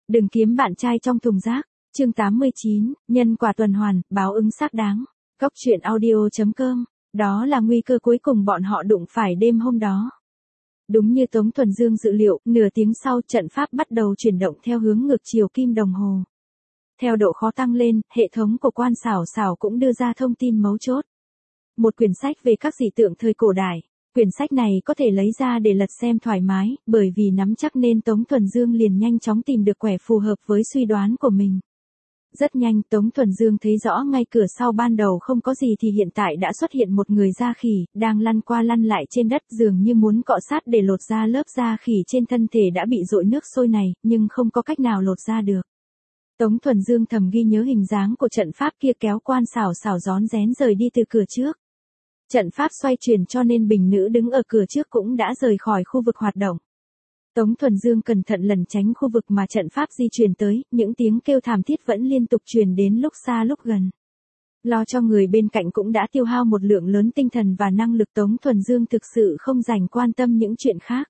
Đừng kiếm bạn trai trong thùng rác. Chương 89, nhân quả tuần hoàn, báo ứng xác đáng. Góc truyện audio.com. Đó là nguy cơ cuối cùng bọn họ đụng phải đêm hôm đó. Đúng như Tống Thuần Dương dự liệu, nửa tiếng sau trận pháp bắt đầu chuyển động theo hướng ngược chiều kim đồng hồ. Theo độ khó tăng lên, hệ thống của Quan Xảo Xảo cũng đưa ra thông tin mấu chốt. Một quyển sách về các dị tượng thời cổ đại. Quyển sách này có thể lấy ra để lật xem thoải mái, bởi vì nắm chắc nên Tống Thuần Dương liền nhanh chóng tìm được quẻ phù hợp với suy đoán của mình. Rất nhanh Tống Thuần Dương thấy rõ ngay cửa sau ban đầu không có gì thì hiện tại đã xuất hiện một người da khỉ, đang lăn qua lăn lại trên đất dường như muốn cọ sát để lột ra lớp da khỉ trên thân thể đã bị dội nước sôi này, nhưng không có cách nào lột ra được. Tống Thuần Dương thầm ghi nhớ hình dáng của trận pháp kia kéo Quan Xảo Xảo rón rén rời đi từ cửa trước. Trận pháp xoay chuyển cho nên bình nữ đứng ở cửa trước cũng đã rời khỏi khu vực hoạt động. Tống Thuần Dương cẩn thận lẩn tránh khu vực mà trận pháp di chuyển tới, những tiếng kêu thảm thiết vẫn liên tục truyền đến lúc xa lúc gần. Lo cho người bên cạnh cũng đã tiêu hao một lượng lớn tinh thần và năng lực. Tống Thuần Dương thực sự không dành quan tâm những chuyện khác.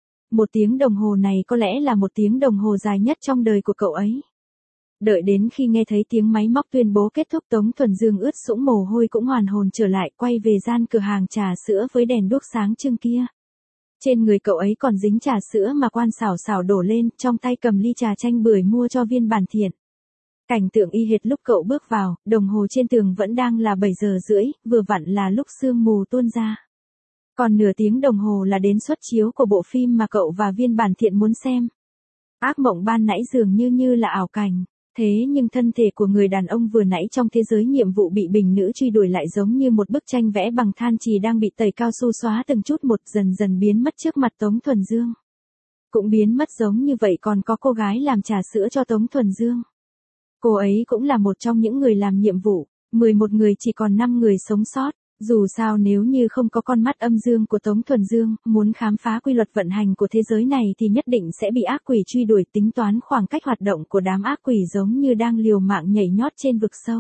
1 tiếng đồng hồ này có lẽ là 1 tiếng đồng hồ dài nhất trong đời của cậu ấy. Đợi đến khi nghe thấy tiếng máy móc tuyên bố kết thúc, Tống Thuần Dương ướt sũng mồ hôi cũng hoàn hồn trở lại, quay về gian cửa hàng trà sữa với đèn đuốc sáng trưng kia. Trên người cậu ấy còn dính trà sữa mà Quan Xảo Xảo đổ lên, trong tay cầm ly trà chanh bưởi mua cho Viên Bản Thiện. Cảnh tượng y hệt lúc cậu bước vào, đồng hồ trên tường vẫn đang là 7 giờ rưỡi, vừa vặn là lúc sương mù tuôn ra. Còn nửa tiếng đồng hồ là đến suất chiếu của bộ phim mà cậu và Viên Bản Thiện muốn xem. Ác mộng ban nãy dường như là ảo cảnh. Thế nhưng thân thể của người đàn ông vừa nãy trong thế giới nhiệm vụ bị bình nữ truy đuổi lại giống như một bức tranh vẽ bằng than chì đang bị tẩy cao su xóa từng chút một, dần dần biến mất trước mặt Tống Thuần Dương. Cũng biến mất giống như vậy còn có cô gái làm trà sữa cho Tống Thuần Dương. Cô ấy cũng là một trong những người làm nhiệm vụ, 11 người chỉ còn 5 người sống sót. Dù sao nếu như không có con mắt âm dương của Tống Thuần Dương, muốn khám phá quy luật vận hành của thế giới này thì nhất định sẽ bị ác quỷ truy đuổi. Tính toán khoảng cách hoạt động của đám ác quỷ giống như đang liều mạng nhảy nhót trên vực sâu.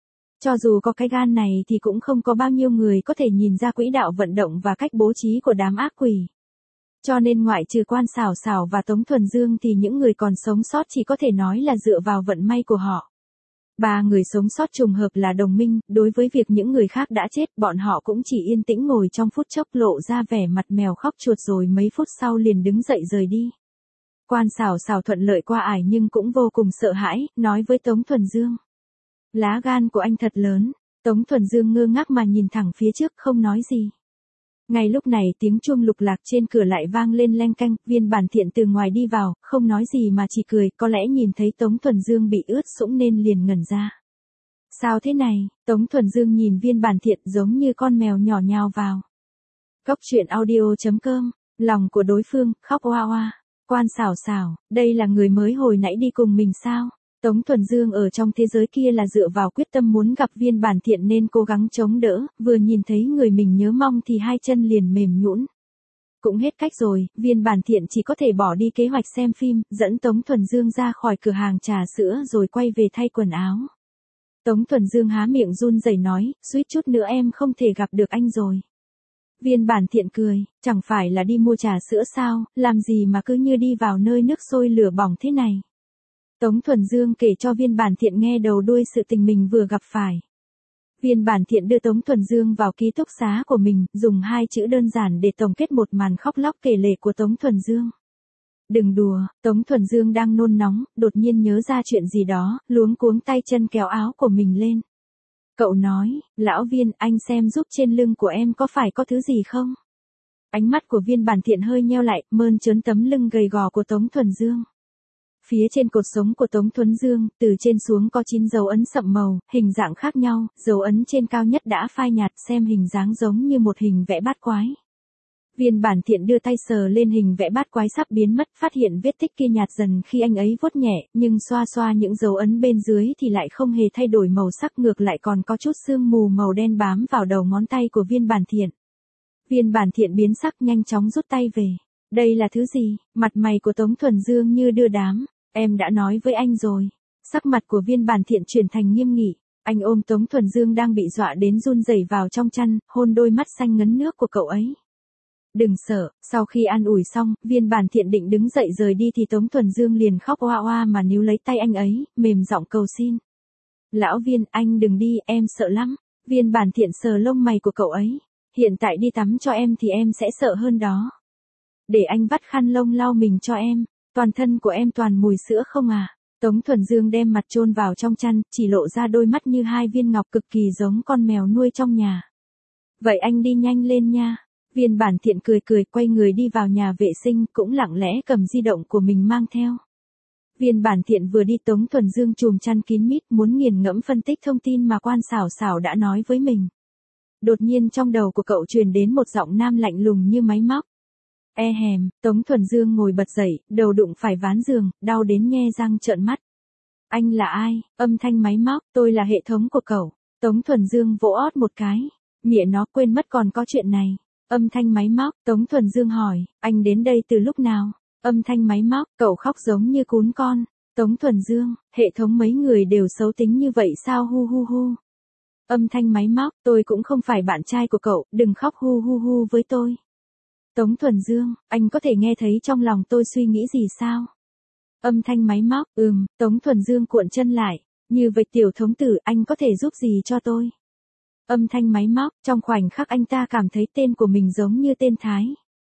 Cho dù có cái gan này thì cũng không có bao nhiêu người có thể nhìn ra quỹ đạo vận động và cách bố trí của đám ác quỷ. Cho nên ngoại trừ Quan Xảo Xảo và Tống Thuần Dương thì những người còn sống sót chỉ có thể nói là dựa vào vận may của họ. 3 người sống sót trùng hợp là đồng minh, đối với việc những người khác đã chết, bọn họ cũng chỉ yên tĩnh ngồi trong phút chốc lộ ra vẻ mặt mèo khóc chuột rồi mấy phút sau liền đứng dậy rời đi. Quan Xảo Xảo thuận lợi qua ải nhưng cũng vô cùng sợ hãi, nói với Tống Thuần Dương. Lá gan của anh thật lớn. Tống Thuần Dương ngơ ngác mà nhìn thẳng phía trước không nói gì. Ngay lúc này tiếng chuông lục lạc trên cửa lại vang lên leng keng, Viên Bản Thiện từ ngoài đi vào, không nói gì mà chỉ cười, có lẽ nhìn thấy Tống Thuần Dương bị ướt sũng nên liền ngẩn ra. Sao thế này? Tống Thuần Dương nhìn Viên Bản Thiện giống như con mèo nhỏ nhào vào. Góc truyện audio.com, lòng của đối phương, khóc oa oa. Quan Xảo Xảo, đây là người mới hồi nãy đi cùng mình sao? Tống Thuần Dương ở trong thế giới kia là dựa vào quyết tâm muốn gặp Viên Bản Thiện nên cố gắng chống đỡ, vừa nhìn thấy người mình nhớ mong thì hai chân liền mềm nhũn. Cũng hết cách rồi, Viên Bản Thiện chỉ có thể bỏ đi kế hoạch xem phim, dẫn Tống Thuần Dương ra khỏi cửa hàng trà sữa rồi quay về thay quần áo. Tống Thuần Dương há miệng run rẩy nói, suýt chút nữa em không thể gặp được anh rồi. Viên Bản Thiện cười, chẳng phải là đi mua trà sữa sao, làm gì mà cứ như đi vào nơi nước sôi lửa bỏng thế này. Tống Thuần Dương kể cho Viên Bản Thiện nghe đầu đuôi sự tình mình vừa gặp phải. Viên Bản Thiện đưa Tống Thuần Dương vào ký túc xá của mình, dùng 2 chữ đơn giản để tổng kết một màn khóc lóc kể lể của Tống Thuần Dương. Đừng đùa, Tống Thuần Dương đang nôn nóng, đột nhiên nhớ ra chuyện gì đó, luống cuống tay chân kéo áo của mình lên. Cậu nói, lão Viên, anh xem giúp trên lưng của em có phải có thứ gì không? Ánh mắt của Viên Bản Thiện hơi nheo lại, mơn trớn tấm lưng gầy gò của Tống Thuần Dương. Phía trên cột sống của Tống Thuần Dương, từ trên xuống có 9 dấu ấn sậm màu, hình dạng khác nhau, dấu ấn trên cao nhất đã phai nhạt, xem hình dáng giống như một hình vẽ bát quái. Viên Bản Thiện đưa tay sờ lên hình vẽ bát quái sắp biến mất, phát hiện vết tích kia nhạt dần khi anh ấy vuốt nhẹ, nhưng xoa xoa những dấu ấn bên dưới thì lại không hề thay đổi màu sắc, ngược lại còn có chút sương mù màu đen bám vào đầu ngón tay của Viên Bản Thiện. Viên Bản Thiện biến sắc nhanh chóng rút tay về. Đây là thứ gì? Mặt mày của Tống Thuần Dương như đưa đám. Em đã nói với anh rồi. Sắc mặt của Viên Bản Thiện chuyển thành nghiêm nghị. Anh ôm Tống Thuần Dương đang bị dọa đến run rẩy vào trong chăn, hôn đôi mắt xanh ngấn nước của cậu ấy. đừng sợ, sau khi an ủi xong, Viên Bản Thiện định đứng dậy rời đi thì Tống Thuần Dương liền khóc oa oa mà níu lấy tay anh ấy, mềm giọng cầu xin. Lão Viên, anh đừng đi, em sợ lắm. Viên Bản Thiện sờ lông mày của cậu ấy. Hiện tại đi tắm cho em thì em sẽ sợ hơn đó. Để anh vắt khăn lông lau mình cho em, toàn thân của em toàn mùi sữa không à. Tống Thuần Dương đem mặt chôn vào trong chăn, chỉ lộ ra đôi mắt như hai viên ngọc cực kỳ giống con mèo nuôi trong nhà. Vậy anh đi nhanh lên nha. Viên Bản Thiện cười cười quay người đi vào nhà vệ sinh, cũng lặng lẽ cầm di động của mình mang theo. Viên Bản Thiện vừa đi Tống Thuần Dương chùm chăn kín mít muốn nghiền ngẫm phân tích thông tin mà Quan Sảo Sảo đã nói với mình. Đột nhiên trong đầu của cậu truyền đến một giọng nam lạnh lùng như máy móc. E hèm, Tống Thuần Dương ngồi bật dậy, đầu đụng phải ván giường, đau đến nhe răng trợn mắt. Anh là ai? Âm thanh máy móc, tôi là hệ thống của cậu. Tống Thuần Dương vỗ ót một cái. Mẹ nó quên mất còn có chuyện này. Âm thanh máy móc, Tống Thuần Dương hỏi, anh đến đây từ lúc nào? Âm thanh máy móc, cậu khóc giống như cún con. Tống Thuần Dương, hệ thống mấy người đều xấu tính như vậy sao hu hu hu. Âm thanh máy móc, tôi cũng không phải bạn trai của cậu, đừng khóc hu hu hu với tôi. Tống Thuần Dương, anh có thể nghe thấy trong lòng tôi suy nghĩ gì sao? Âm thanh máy móc, Tống Thuần Dương cuộn chân lại, như vậy tiểu thống tử anh có thể giúp gì cho tôi? Âm thanh máy móc, trong khoảnh khắc anh ta cảm thấy tên của mình giống như tên Thái.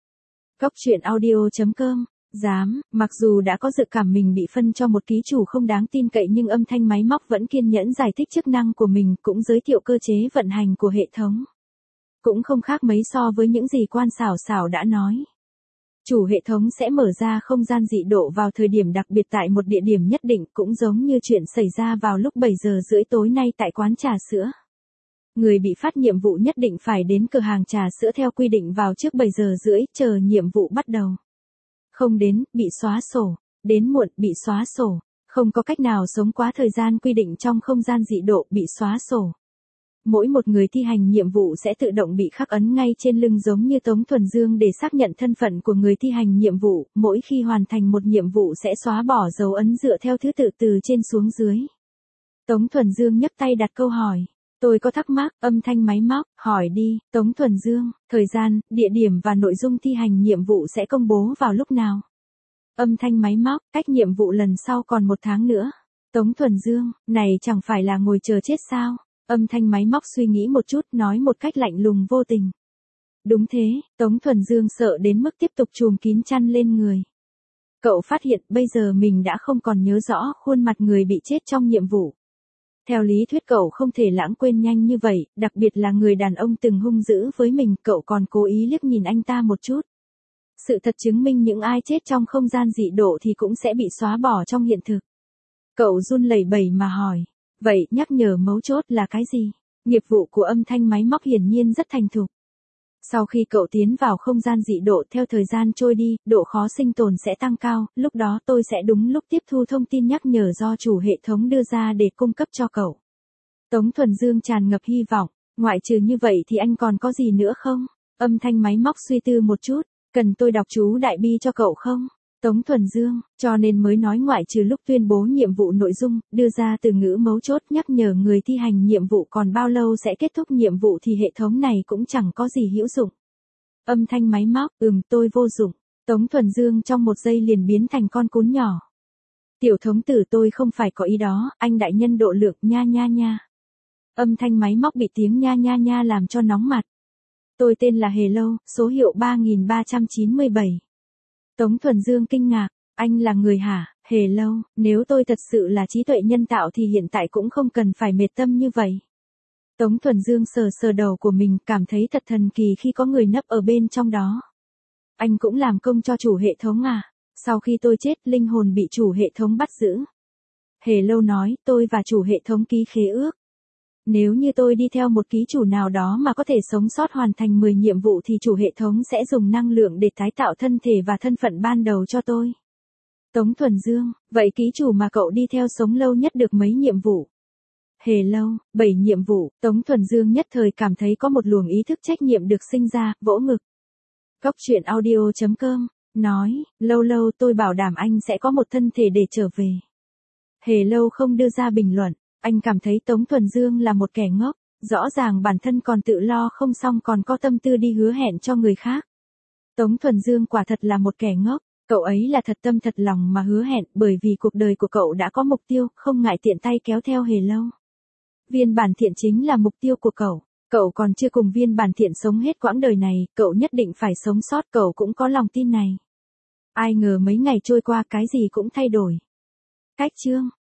Cóc truyện audio.com. Dám, mặc dù đã có dự cảm mình bị phân cho một ký chủ không đáng tin cậy nhưng âm thanh máy móc vẫn kiên nhẫn giải thích chức năng của mình, cũng giới thiệu cơ chế vận hành của hệ thống. Cũng không khác mấy so với những gì Quan Sảo Sảo đã nói. Chủ hệ thống sẽ mở ra không gian dị độ vào thời điểm đặc biệt tại một địa điểm nhất định, cũng giống như chuyện xảy ra vào lúc 7 giờ rưỡi tối nay tại quán trà sữa. Người bị phát nhiệm vụ nhất định phải đến cửa hàng trà sữa theo quy định vào trước 7 giờ rưỡi, chờ nhiệm vụ bắt đầu. Không đến, bị xóa sổ. Đến muộn, bị xóa sổ. Không có cách nào sống quá thời gian quy định trong không gian dị độ, bị xóa sổ. Mỗi một người thi hành nhiệm vụ sẽ tự động bị khắc ấn ngay trên lưng giống như Tống Thuần Dương để xác nhận thân phận của người thi hành nhiệm vụ, mỗi khi hoàn thành một nhiệm vụ sẽ xóa bỏ dấu ấn dựa theo thứ tự từ trên xuống dưới. Tống Thuần Dương nhấc tay đặt câu hỏi. Tôi có thắc mắc, âm thanh máy móc, hỏi đi, Tống Thuần Dương, thời gian, địa điểm và nội dung thi hành nhiệm vụ sẽ công bố vào lúc nào? Âm thanh máy móc, cách nhiệm vụ lần sau còn 1 tháng nữa. Tống Thuần Dương, này chẳng phải là ngồi chờ chết sao? Âm thanh máy móc suy nghĩ một chút, nói một cách lạnh lùng vô tình. Đúng thế, Tống Thuần Dương sợ đến mức tiếp tục chùm kín chăn lên người. Cậu phát hiện bây giờ mình đã không còn nhớ rõ khuôn mặt người bị chết trong nhiệm vụ. Theo lý thuyết cậu không thể lãng quên nhanh như vậy, đặc biệt là người đàn ông từng hung dữ với mình, cậu còn cố ý liếc nhìn anh ta một chút. Sự thật chứng minh những ai chết trong không gian dị độ thì cũng sẽ bị xóa bỏ trong hiện thực. Cậu run lẩy bẩy mà hỏi, vậy nhắc nhở mấu chốt là cái gì? Nghiệp vụ của âm thanh máy móc hiển nhiên rất thành thục. Sau khi cậu tiến vào không gian dị độ, theo thời gian trôi đi, độ khó sinh tồn sẽ tăng cao, lúc đó tôi sẽ đúng lúc tiếp thu thông tin nhắc nhở do chủ hệ thống đưa ra để cung cấp cho cậu. Tống Thuần Dương tràn ngập hy vọng, ngoại trừ như vậy thì anh còn có gì nữa không? Âm thanh máy móc suy tư một chút, cần tôi đọc chú đại bi cho cậu không? Tống Thuần Dương, cho nên mới nói ngoại trừ lúc tuyên bố nhiệm vụ nội dung, đưa ra từ ngữ mấu chốt nhắc nhở người thi hành nhiệm vụ còn bao lâu sẽ kết thúc nhiệm vụ thì hệ thống này cũng chẳng có gì hữu dụng. Âm thanh máy móc, tôi vô dụng. Tống Thuần Dương trong một giây liền biến thành con cún nhỏ. Tiểu thống tử tôi không phải có ý đó, anh đại nhân độ lượng nha nha nha. Âm thanh máy móc bị tiếng nha nha nha làm cho nóng mặt. Tôi tên là Hello, số hiệu 3397. Tống Thuần Dương kinh ngạc, anh là người hả? Hello, nếu tôi thật sự là trí tuệ nhân tạo thì hiện tại cũng không cần phải mệt tâm như vậy. Tống Thuần Dương sờ sờ đầu của mình, cảm thấy thật thần kỳ khi có người nấp ở bên trong đó. Anh cũng làm công cho chủ hệ thống à? Sau khi tôi chết, linh hồn bị chủ hệ thống bắt giữ. Hello nói, tôi và chủ hệ thống ký khế ước. Nếu như tôi đi theo một ký chủ nào đó mà có thể sống sót hoàn thành 10 nhiệm vụ thì chủ hệ thống sẽ dùng năng lượng để tái tạo thân thể và thân phận ban đầu cho tôi. Tống Thuần Dương, vậy ký chủ mà cậu đi theo sống lâu nhất được mấy nhiệm vụ? Hello, 7 nhiệm vụ. Tống Thuần Dương nhất thời cảm thấy có một luồng ý thức trách nhiệm được sinh ra, vỗ ngực. Cóc truyện audio.com, nói, lâu lâu tôi bảo đảm anh sẽ có một thân thể để trở về. Hello không đưa ra bình luận. Anh cảm thấy Tống Thuần Dương là một kẻ ngốc, rõ ràng bản thân còn tự lo không xong còn có tâm tư đi hứa hẹn cho người khác. Tống Thuần Dương quả thật là một kẻ ngốc, cậu ấy là thật tâm thật lòng mà hứa hẹn bởi vì cuộc đời của cậu đã có mục tiêu, không ngại tiện tay kéo theo Hề Lâu. Viên Bản Thiện chính là mục tiêu của cậu còn chưa cùng Viên Bản Thiện sống hết quãng đời này, cậu nhất định phải sống sót, cậu cũng có lòng tin này. Ai ngờ mấy ngày trôi qua cái gì cũng thay đổi. Cách chương